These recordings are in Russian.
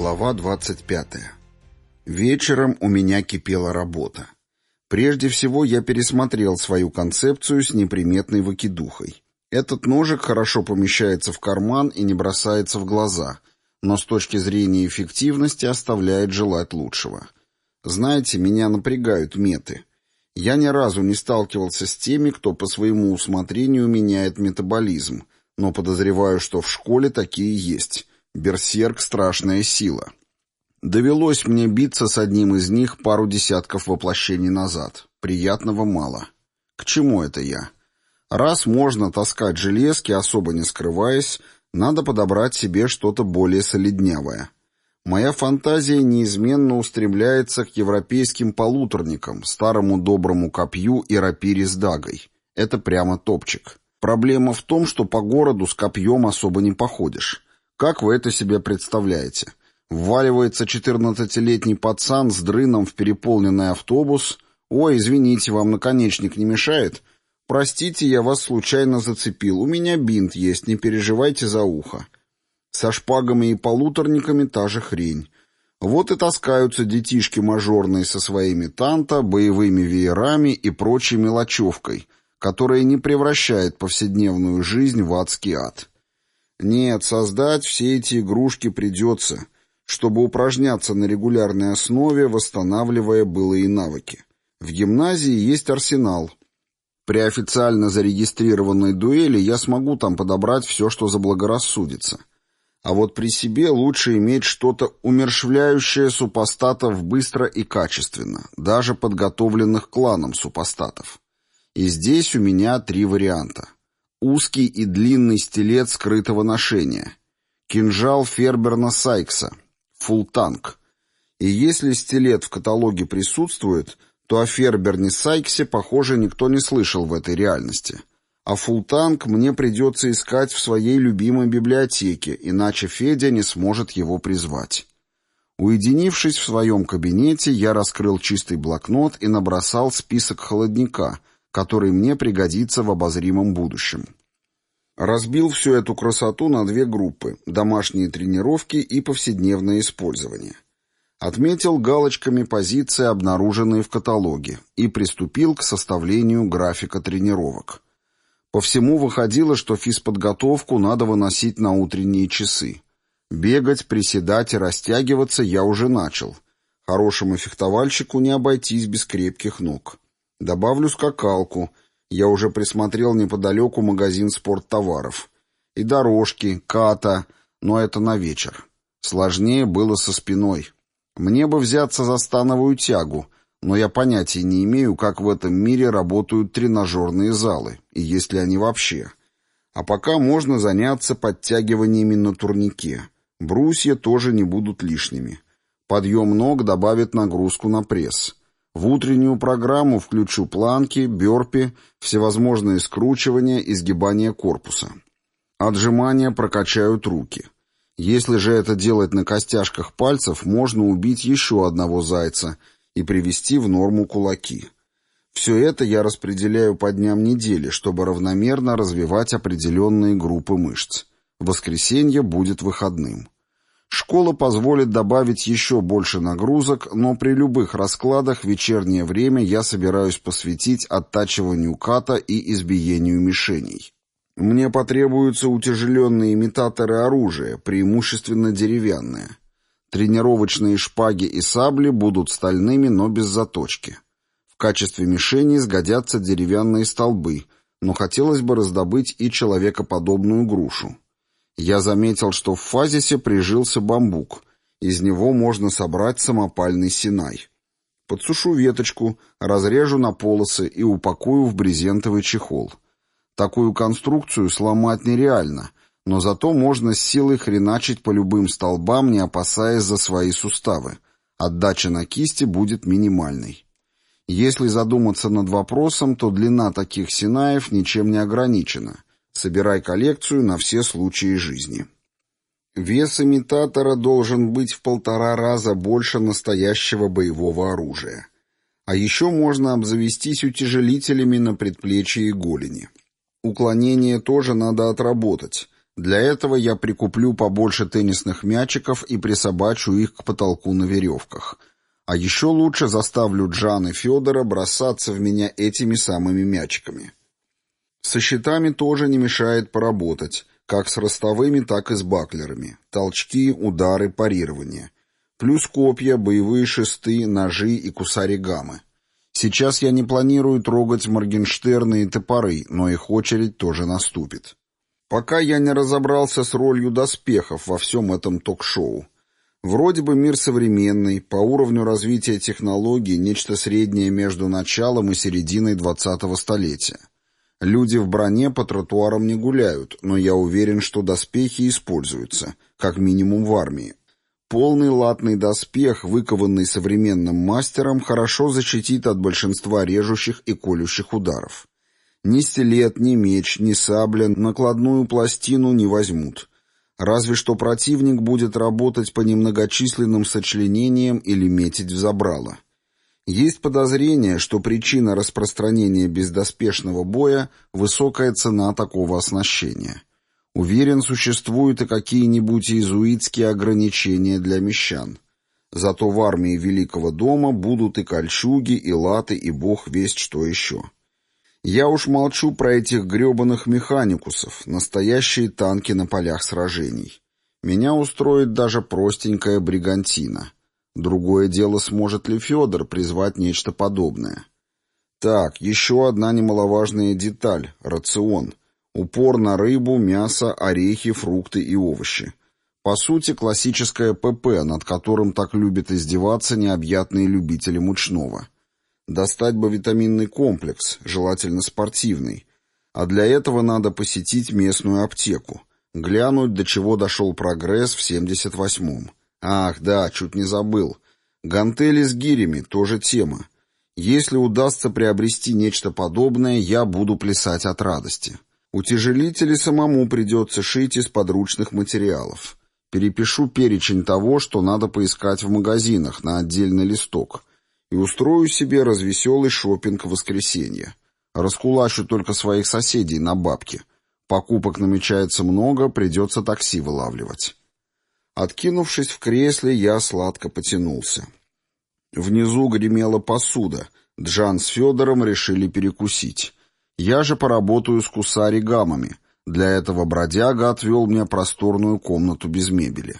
Глава 25. Вечером у меня кипела работа. Прежде всего я пересмотрел свою концепцию с неприметной выкидухой. Этот ножик хорошо помещается в карман и не бросается в глаза, но с точки зрения эффективности оставляет желать лучшего. Знаете, меня напрягают меты. Я ни разу не сталкивался с теми, кто по своему усмотрению меняет метаболизм, но подозреваю, что в школе такие есть. Берсерк — страшная сила. Довелось мне биться с одним из них пару десятков воплощений назад. Приятного мало. К чему это я? Раз можно таскать железки, особо не скрываясь, надо подобрать себе что-то более солиднявое. Моя фантазия неизменно устремляется к европейским полуторникам, старому доброму копью и рапире с дагой. Это прямо топчик. Проблема в том, что по городу с копьем особо не походишь. Как вы это себе представляете? Вваливается 14-летний пацан с дрыном в переполненный автобус. «Ой, извините, вам наконечник не мешает?» «Простите, я вас случайно зацепил. У меня бинт есть, не переживайте за ухо». Со шпагами и полуторниками та же хрень. Вот и таскаются детишки мажорные со своими танто, боевыми веерами и прочей мелочевкой, которая не превращает повседневную жизнь в адский ад. Нет, создать все эти игрушки придется, чтобы упражняться на регулярной основе, восстанавливая былые навыки. В гимназии есть арсенал. При официально зарегистрированной дуэли я смогу там подобрать все, что заблагорассудится. А вот при себе лучше иметь что-то умерщвляющее супостатов быстро и качественно, даже подготовленных кланом супостатов. И здесь у меня 3 варианта. Узкий и длинный стилет скрытого ношения. Кинжал Ферберна Сайкса. Фулл-танк. И если стилет в каталоге присутствует, то о Ферберне Сайксе, похоже, никто не слышал в этой реальности. А фулл-танк мне придется искать в своей любимой библиотеке, иначе Федя не сможет его призвать. Уединившись в своем кабинете, я раскрыл чистый блокнот и набросал список холодника, который мне пригодится в обозримом будущем. Разбил всю эту красоту на 2 группы – домашние тренировки и повседневное использование. Отметил галочками позиции, обнаруженные в каталоге, и приступил к составлению графика тренировок. По всему выходило, что физподготовку надо выносить на утренние часы. Бегать, приседать и растягиваться я уже начал. Хорошему фехтовальщику не обойтись без крепких ног. Добавлю скакалку. Я уже присмотрел неподалеку магазин спорттоваров. И дорожки, ката, но это на вечер. Сложнее было со спиной. Мне бы взяться за становую тягу, но я понятия не имею, как в этом мире работают тренажерные залы, и есть ли они вообще. А пока можно заняться подтягиваниями на турнике. Брусья тоже не будут лишними. Подъем ног добавит нагрузку на пресс. В утреннюю программу включу планки, бёрпи, всевозможные скручивания и сгибания корпуса. Отжимания прокачают руки. Если же это делать на костяшках пальцев, можно убить еще одного зайца и привести в норму кулаки. Все это я распределяю по дням недели, чтобы равномерно развивать определенные группы мышц. Воскресенье будет выходным. Школа позволит добавить еще больше нагрузок, но при любых раскладах вечернее время я собираюсь посвятить оттачиванию ката и избиению мишеней. Мне потребуются утяжеленные имитаторы оружия, преимущественно деревянные. Тренировочные шпаги и сабли будут стальными, но без заточки. В качестве мишеней сгодятся деревянные столбы, но хотелось бы раздобыть и человекоподобную грушу. Я заметил, что в фазисе прижился бамбук. Из него можно собрать самопальный синай. Подсушу веточку, разрежу на полосы и упакую в брезентовый чехол. Такую конструкцию сломать нереально, но зато можно с силой хреначить по любым столбам, не опасаясь за свои суставы. Отдача на кисти будет минимальной. Если задуматься над вопросом, то длина таких синаев ничем не ограничена. Собирай коллекцию на все случаи жизни. Вес имитатора должен быть в 1,5 раза больше настоящего боевого оружия. А еще можно обзавестись утяжелителями на предплечье и голени. Уклонение тоже надо отработать. Для этого я прикуплю побольше теннисных мячиков и присобачу их к потолку на веревках. А еще лучше заставлю Джан и Федора бросаться в меня этими самыми мячиками. Со щитами тоже не мешает поработать, как с ростовыми, так и с баклерами. Толчки, удары, парирование. Плюс копья, боевые шесты, ножи и кусаригамы. Сейчас я не планирую трогать Моргенштерны и топоры, но их очередь тоже наступит. Пока я не разобрался с ролью доспехов во всем этом ток-шоу. Вроде бы мир современный, по уровню развития технологий нечто среднее между началом и серединой 20-го столетия. Люди в броне по тротуарам не гуляют, но я уверен, что доспехи используются, как минимум в армии. Полный латный доспех, выкованный современным мастером, хорошо защитит от большинства режущих и колющих ударов. Ни стилет, ни меч, ни сабля накладную пластину не возьмут. Разве что противник будет работать по немногочисленным сочленениям или метить в забрало. Есть подозрение, что причина распространения бездоспешного боя – высокая цена такого оснащения. Уверен, существуют и какие-нибудь иезуитские ограничения для мещан. Зато в армии Великого дома будут и кольчуги, и латы, и бог весть что еще. Я уж молчу про этих гребаных механикусов, настоящие танки на полях сражений. Меня устроит даже простенькая бригантина. Другое дело, сможет ли Федор призвать нечто подобное. Так, еще одна немаловажная деталь – рацион. Упор на рыбу, мясо, орехи, фрукты и овощи. По сути, классическое ПП, над которым так любят издеваться необъятные любители мучного. Достать бы витаминный комплекс, желательно спортивный. А для этого надо посетить местную аптеку. Глянуть, до чего дошел прогресс в 78-м. Ах, да, чуть не забыл. Гантели с гирями – тоже тема. Если удастся приобрести нечто подобное, я буду плясать от радости. Утяжелители самому придется шить из подручных материалов. Перепишу перечень того, что надо поискать в магазинах, на отдельный листок. И устрою себе развеселый шопинг в воскресенье. Раскулачу только своих соседей на бабки. Покупок намечается много, придется такси вылавливать. Откинувшись в кресле, я сладко потянулся. Внизу гремела посуда. Джан с Федором решили перекусить. Я же поработаю с кусаригамами. Для этого бродяга отвел мне просторную комнату без мебели.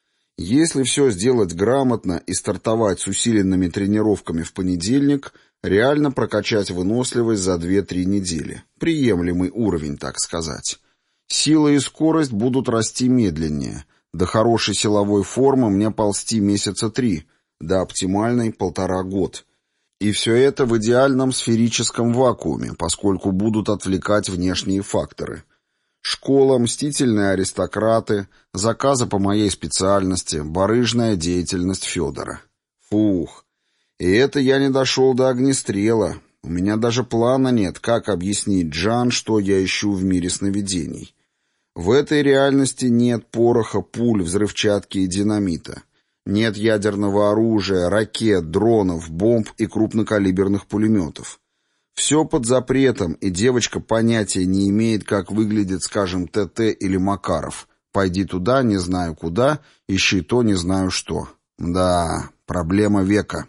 Если все сделать грамотно и стартовать с усиленными тренировками в понедельник, реально прокачать выносливость за 2-3 недели. Приемлемый уровень, так сказать. Сила и скорость будут расти медленнее. До хорошей силовой формы мне ползти месяца 3, до оптимальной 1,5 года. И все это в идеальном сферическом вакууме, поскольку будут отвлекать внешние факторы. Школа, мстительные аристократы, заказы по моей специальности, барыжная деятельность Федора. Фух, и это я не дошел до огнестрела. У меня даже плана нет, как объяснить Джан, что я ищу в мире сновидений. В этой реальности нет пороха, пуль, взрывчатки и динамита. Нет ядерного оружия, ракет, дронов, бомб и крупнокалиберных пулеметов. Все под запретом, и девочка понятия не имеет, как выглядит, скажем, ТТ или Макаров. Пойди туда, не знаю куда, ищи то, не знаю что. Да, проблема века.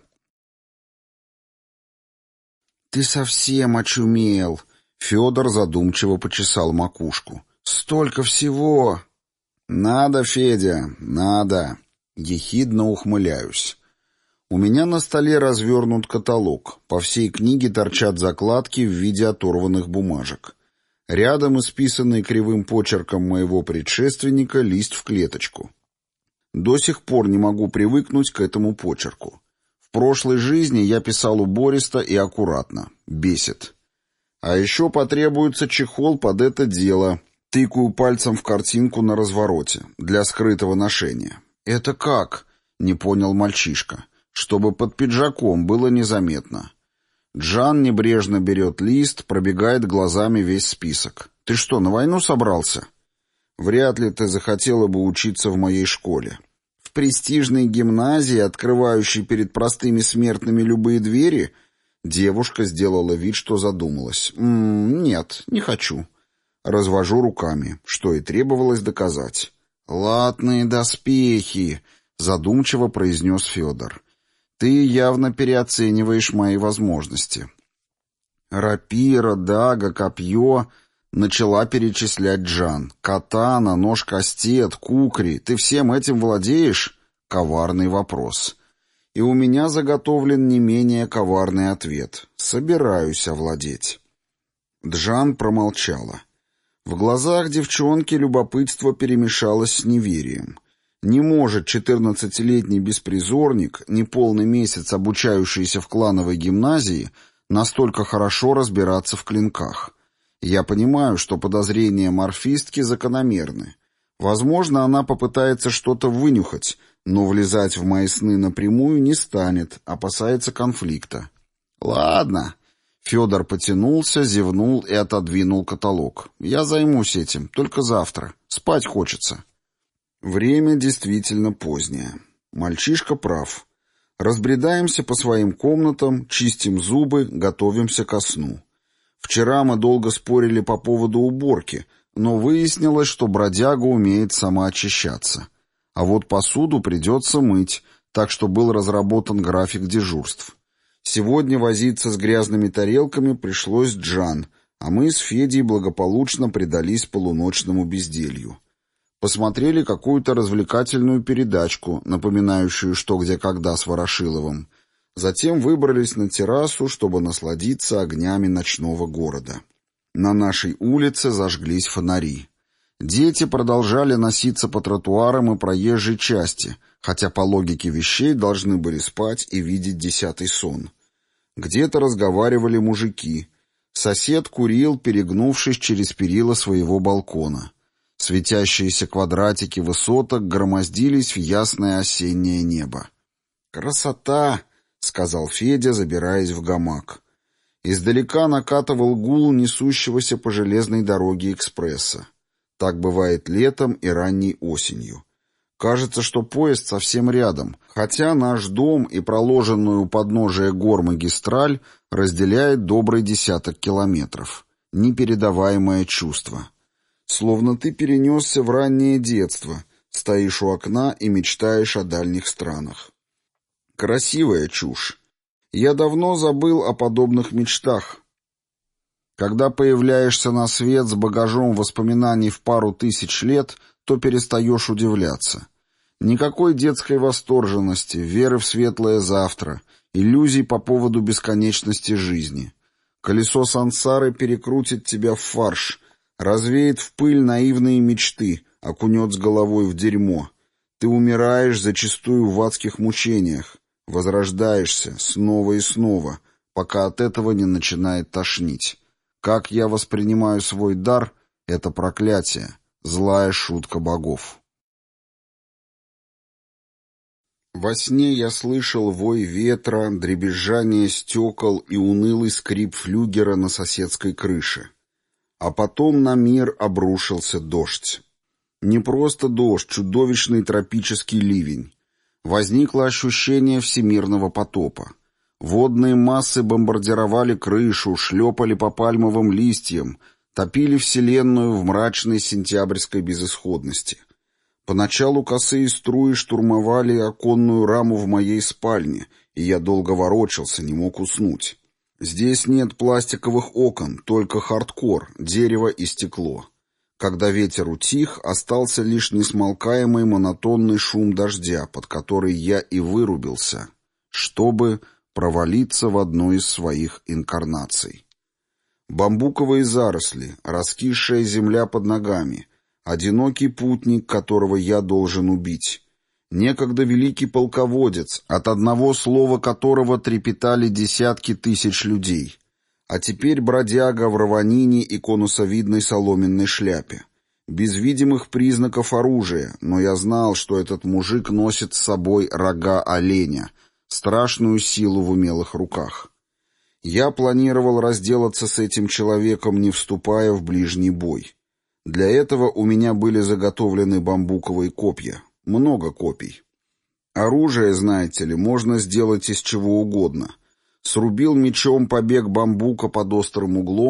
«Ты совсем очумел!» Федор задумчиво почесал макушку. «Столько всего!» «Надо, Федя, надо!» Ехидно ухмыляюсь. У меня на столе развернут каталог. По всей книге торчат закладки в виде оторванных бумажек. Рядом исписанный кривым почерком моего предшественника лист в клеточку. До сих пор не могу привыкнуть к этому почерку. В прошлой жизни я писал убористо и аккуратно. Бесит. А еще потребуется чехол под это дело. Тыкаю пальцем в картинку на развороте. Для скрытого ношения. «Это как?» — не понял мальчишка. «Чтобы под пиджаком было незаметно». Джан небрежно берет лист, пробегает глазами весь список. «Ты что, на войну собрался?» «Вряд ли ты захотела бы учиться в моей школе». «В престижной гимназии, открывающей перед простыми смертными любые двери?» Девушка сделала вид, что задумалась. «Нет, не хочу». Развожу руками, что и требовалось доказать. «Латные доспехи», — задумчиво произнес Федор. «Ты явно переоцениваешь мои возможности». «Рапира, дага, копье», — начала перечислять Джан. «Катана, нож-кастет, кукри. Ты всем этим владеешь?» Коварный вопрос. И у меня заготовлен не менее коварный ответ. Собираюсь овладеть. Джан промолчала. В глазах девчонки любопытство перемешалось с неверием. Не может 14-летний беспризорник, неполный месяц обучающийся в клановой гимназии, настолько хорошо разбираться в клинках. Я понимаю, что подозрения морфистки закономерны. Возможно, она попытается что-то вынюхать, но влезать в мои сны напрямую не станет, опасается конфликта. «Ладно». Федор потянулся, зевнул и отодвинул каталог. «Я займусь этим, только завтра. Спать хочется». Время действительно позднее. Мальчишка прав. Разбредаемся по своим комнатам, чистим зубы, готовимся ко сну. Вчера мы долго спорили по поводу уборки, но выяснилось, что бродяга умеет самоочищаться. А вот посуду придется мыть, так что был разработан график дежурств. Сегодня возиться с грязными тарелками пришлось Джан, а мы с Федей благополучно предались полуночному безделью. Посмотрели какую-то развлекательную передачку, напоминающую «Что, где, когда» с Ворошиловым. Затем выбрались на террасу, чтобы насладиться огнями ночного города. На нашей улице зажглись фонари. Дети продолжали носиться по тротуарам и проезжей части, хотя по логике вещей должны были спать и видеть десятый сон. Где-то разговаривали мужики. Сосед курил, перегнувшись через перила своего балкона. Светящиеся квадратики высоток громоздились в ясное осеннее небо. «Красота!» — сказал Федя, забираясь в гамак. Издалека накатывал гул несущегося по железной дороге экспресса. Так бывает летом и ранней осенью. Кажется, что поезд совсем рядом, хотя наш дом и проложенную у подножия гор магистраль разделяет добрый десяток километров. Непередаваемое чувство. Словно ты перенесся в раннее детство, стоишь у окна и мечтаешь о дальних странах. Красивая чушь. Я давно забыл о подобных мечтах. Когда появляешься на свет с багажом воспоминаний в пару тысяч лет, то перестаешь удивляться. Никакой детской восторженности, веры в светлое завтра, иллюзий по поводу бесконечности жизни. Колесо сансары перекрутит тебя в фарш, развеет в пыль наивные мечты, окунет с головой в дерьмо. Ты умираешь зачастую в адских мучениях, возрождаешься снова и снова, пока от этого не начинает тошнить. Как я воспринимаю свой дар — это проклятие, злая шутка богов. Во сне я слышал вой ветра, дребезжание стекол и унылый скрип флюгера на соседской крыше. А потом на мир обрушился дождь. Не просто дождь, чудовищный тропический ливень. Возникло ощущение всемирного потопа. Водные массы бомбардировали крышу, шлепали по пальмовым листьям, топили вселенную в мрачной сентябрьской безысходности. Поначалу косые струи штурмовали оконную раму в моей спальне, и я долго ворочался, не мог уснуть. Здесь нет пластиковых окон, только хардкор, дерево и стекло. Когда ветер утих, остался лишь несмолкаемый монотонный шум дождя, под который я и вырубился, чтобы провалиться в одну из своих инкарнаций. Бамбуковые заросли, раскисшая земля под ногами, одинокий путник, которого я должен убить. Некогда великий полководец, от одного слова которого трепетали десятки тысяч людей. А теперь бродяга в рванине и конусовидной соломенной шляпе. Без видимых признаков оружия, но я знал, что этот мужик носит с собой рога оленя, страшную силу в умелых руках. Я планировал разделаться с этим человеком, не вступая в ближний бой. Для этого у меня были заготовлены бамбуковые копья. Много копий. Оружие, знаете ли, можно сделать из чего угодно. Срубил мечом побег бамбука под острым углом,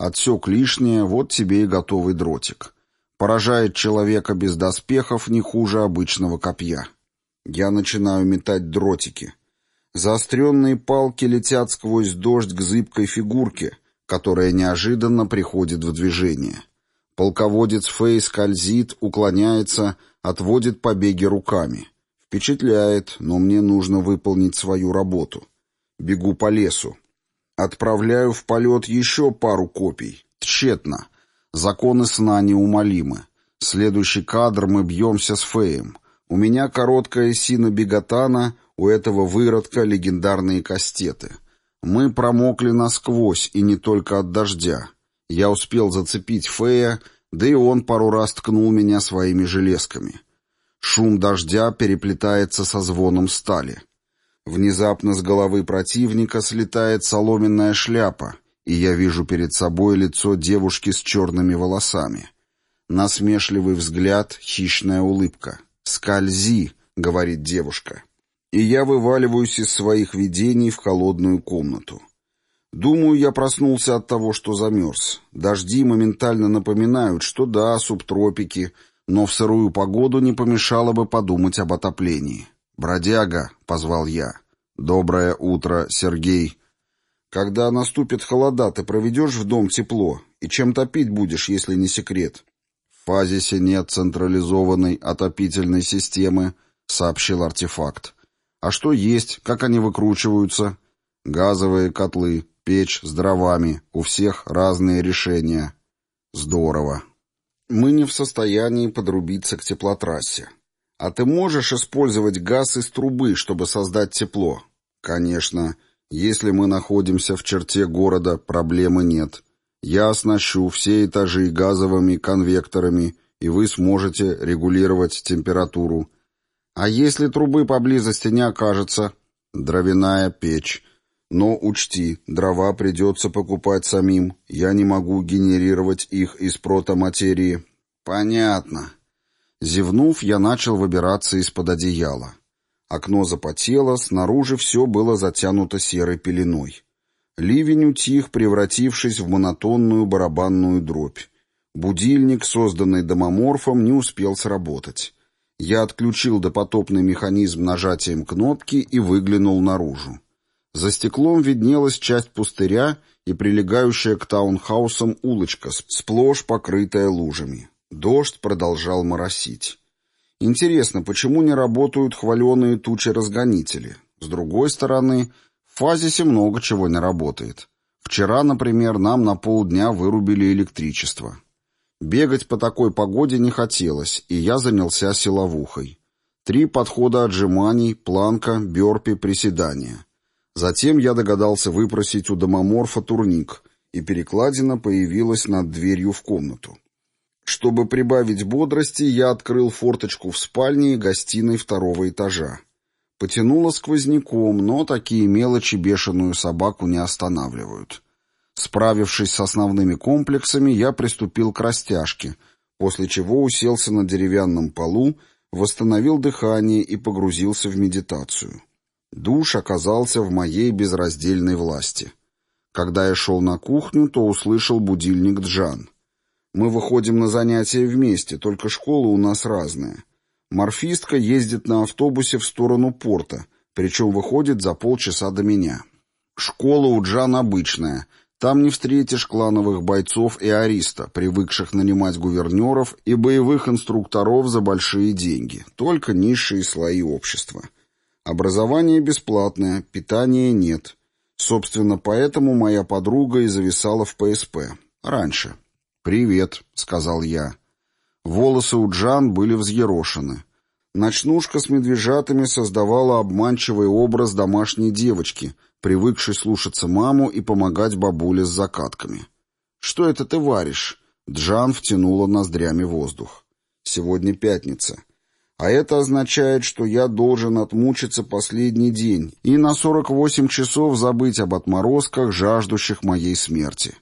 Отсек лишнее, вот тебе и готовый дротик. Поражает человека без доспехов не хуже обычного копья. Я начинаю метать дротики. Заостренные палки летят сквозь дождь к зыбкой фигурке, которая неожиданно приходит в движение. Полководец Фэй скользит, уклоняется, отводит побеги руками. Впечатляет, но мне нужно выполнить свою работу. Бегу по лесу. Отправляю в полет еще пару копий. Тщетно. Законы сна неумолимы. Следующий кадр: мы бьемся с Фэем. У меня короткая сина биготана, у этого выродка легендарные кастеты. Мы промокли насквозь, и не только от дождя. Я успел зацепить Фэя, да и он пару раз ткнул меня своими железками. Шум дождя переплетается со звоном стали. Внезапно с головы противника слетает соломенная шляпа, и я вижу перед собой лицо девушки с черными волосами. Насмешливый взгляд, хищная улыбка. «Скользи», — говорит девушка. И я вываливаюсь из своих видений в холодную комнату. Думаю, я проснулся от того, что замерз. Дожди моментально напоминают, что да, субтропики, но в сырую погоду не помешало бы подумать об отоплении. «Бродяга», — позвал я. «Доброе утро, Сергей». «Когда наступит холода, ты проведешь в дом тепло? И чем топить будешь, если не секрет?» «В Фазисе нет централизованной отопительной системы», — сообщил артефакт. «А что есть? Как они выкручиваются?» «Газовые котлы, печь с дровами. У всех разные решения». «Здорово. Мы не в состоянии подрубиться к теплотрассе. А ты можешь использовать газ из трубы, чтобы создать тепло?» «Конечно. Если мы находимся в черте города, проблемы нет. Я оснащу все этажи газовыми конвекторами, и вы сможете регулировать температуру. А если трубы поблизости не окажется?» «Дровяная печь. Но учти, дрова придется покупать самим. Я не могу генерировать их из протоматерии». «Понятно». Зевнув, я начал выбираться из-под одеяла. Окно запотело, снаружи все было затянуто серой пеленой. Ливень утих, превратившись в монотонную барабанную дробь. Будильник, созданный домоморфом, не успел сработать. Я отключил допотопный механизм нажатием кнопки и выглянул наружу. За стеклом виднелась часть пустыря и прилегающая к таунхаусам улочка, сплошь покрытая лужами. Дождь продолжал моросить. Интересно, почему не работают хваленые тучи-разгонители? С другой стороны, в Фазисе много чего не работает. Вчера, например, нам на полдня вырубили электричество. Бегать по такой погоде не хотелось, и я занялся силовухой. 3 подхода отжиманий, планка, бёрпи, приседания. Затем я догадался выпросить у домоморфа турник, и перекладина появилась над дверью в комнату. Чтобы прибавить бодрости, я открыл форточку в спальне и гостиной 2-го этажа. Потянуло сквозняком, но такие мелочи бешеную собаку не останавливают. Справившись с основными комплексами, я приступил к растяжке, после чего уселся на деревянном полу, восстановил дыхание и погрузился в медитацию. Душ оказался в моей безраздельной власти. Когда я шел на кухню, то услышал будильник Джан. Мы выходим на занятия вместе, только школы у нас разные. Морфистка ездит на автобусе в сторону порта, причем выходит за полчаса до меня. Школа у Джан обычная. Там не встретишь клановых бойцов и ариста, привыкших нанимать гувернеров и боевых инструкторов за большие деньги, только низшие слои общества. Образование бесплатное, питания нет. Собственно, поэтому моя подруга и зависала в ПСП. Раньше. «Привет», — сказал я. Волосы у Джан были взъерошены. Ночнушка с медвежатами создавала обманчивый образ домашней девочки, привыкшей слушаться маму и помогать бабуле с закатками. «Что это ты варишь?» Джан втянула ноздрями воздух. «Сегодня пятница. А это означает, что я должен отмучиться последний день и на 48 часов забыть об отморозках, жаждущих моей смерти.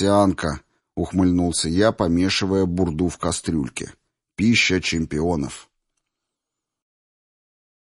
Овсянка», — ухмыльнулся я, помешивая бурду в кастрюльке. «Пища чемпионов».